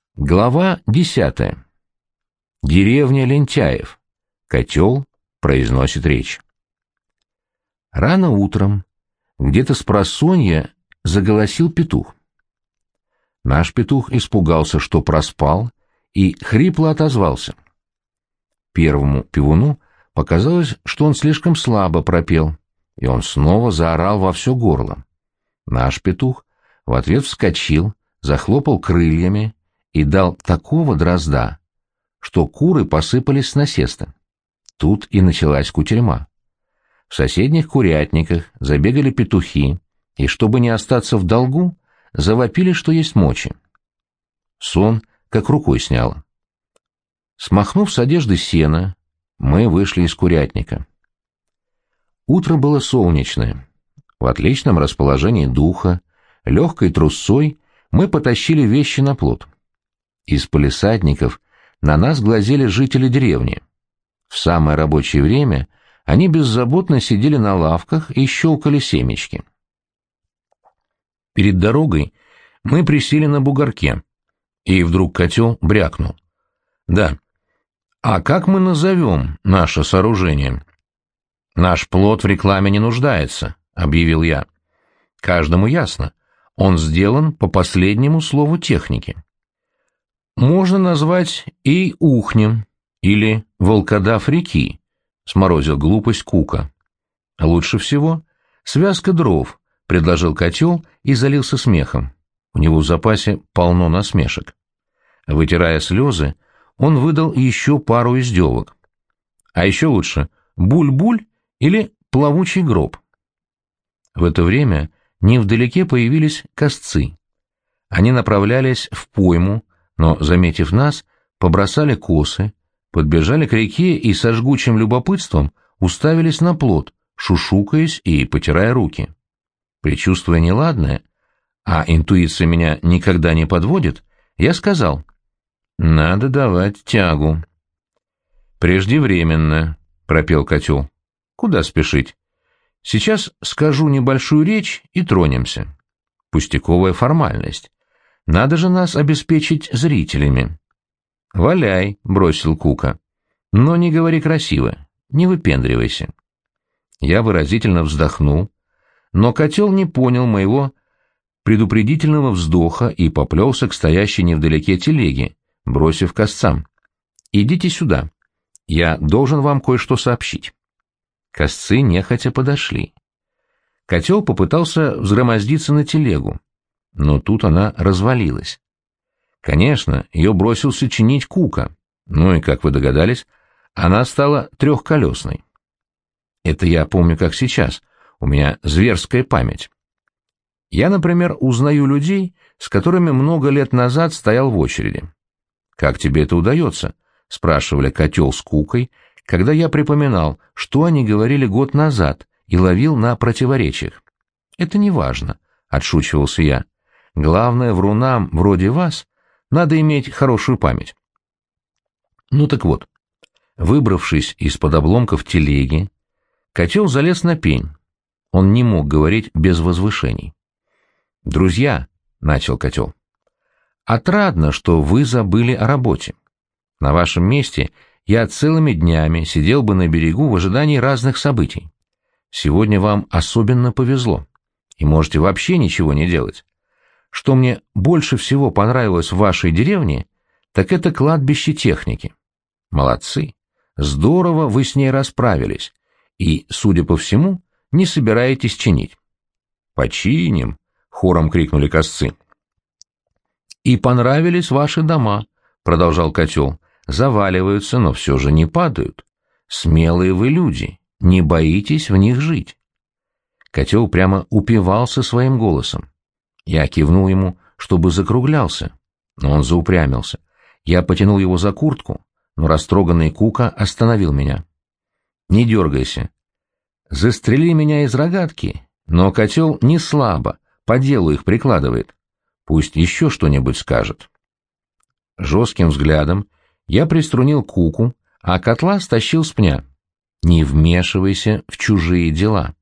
Глава 10. Деревня лентяев. Котел произносит речь. Рано утром, где-то спросонья, заголосил петух. Наш петух испугался, что проспал, и хрипло отозвался. Первому пивуну показалось, что он слишком слабо пропел, и он снова заорал во все горло. Наш петух в ответ вскочил, захлопал крыльями и дал такого дрозда, что куры посыпались с насеста. Тут и началась кутерьма. В соседних курятниках забегали петухи, и, чтобы не остаться в долгу, завопили, что есть мочи. Сон как рукой сняло. Смахнув с одежды сено, мы вышли из курятника. Утро было солнечное. В отличном расположении духа, легкой трусцой мы потащили вещи на плот. Из палисадников на нас глазели жители деревни. В самое рабочее время они беззаботно сидели на лавках и щелкали семечки. Перед дорогой мы присели на бугорке, и вдруг котел брякнул. «Да. А как мы назовем наше сооружение?» «Наш плот в рекламе не нуждается», — объявил я. «Каждому ясно. Он сделан по последнему слову техники. Можно назвать и ухнем, или волкодав реки», — сморозил глупость Кука. «Лучше всего связка дров», — предложил котел и залился смехом. У него в запасе полно насмешек. Вытирая слезы, он выдал еще пару издевок. А еще лучше буль-буль или плавучий гроб. В это время невдалеке появились косцы. Они направлялись в пойму, но, заметив нас, побросали косы, подбежали к реке и со жгучим любопытством уставились на плот, шушукаясь и потирая руки. Предчувствуя неладное, а интуиция меня никогда не подводит, я сказал: «Надо давать тягу». «Преждевременно», — пропел котел. «Куда спешить? Сейчас скажу небольшую речь и тронемся. Пустяковая формальность. Надо же нас обеспечить зрителями». «Валяй», — бросил Кука. «Но не говори красиво, не выпендривайся». Я выразительно вздохнул, но котел не понял моего предупредительного вздоха и поплелся к стоящей невдалеке телеге, бросив косцам: «Идите сюда, я должен вам кое-что сообщить». Косцы нехотя подошли. Котел попытался взгромоздиться на телегу, но тут она развалилась. Конечно, ее бросился чинить Кука, ну и, как вы догадались, она стала трехколесной. Это я помню как сейчас, у меня зверская память. Я, например, узнаю людей, с которыми много лет назад стоял в очереди. «Как тебе это удается?» — спрашивали котел с Кукой, когда я припоминал, что они говорили год назад, и ловил на противоречиях. «Это не важно», — отшучивался я. «Главное, врунам вроде вас надо иметь хорошую память». Ну так вот, выбравшись из-под обломков телеги, котел залез на пень. Он не мог говорить без возвышений. «Друзья», — начал котел, — «отрадно, что вы забыли о работе. На вашем месте я целыми днями сидел бы на берегу в ожидании разных событий. Сегодня вам особенно повезло, и можете вообще ничего не делать. Что мне больше всего понравилось в вашей деревне, так это кладбище техники. Молодцы, здорово вы с ней расправились, и, судя по всему, не собираетесь чинить». «Починим», — хором крикнули косцы. «И понравились ваши дома», — продолжал котел. «Заваливаются, но все же не падают. Смелые вы люди, не боитесь в них жить». Котел прямо упивался своим голосом. Я кивнул ему, чтобы закруглялся, но он заупрямился. Я потянул его за куртку, но растроганный Кука остановил меня. «Не дергайся. Застрели меня из рогатки, но котел не слабо, по делу их прикладывает. Пусть еще что-нибудь скажет». Жестким взглядом я приструнил Куку, а котла стащил с пня. «Не вмешивайся в чужие дела».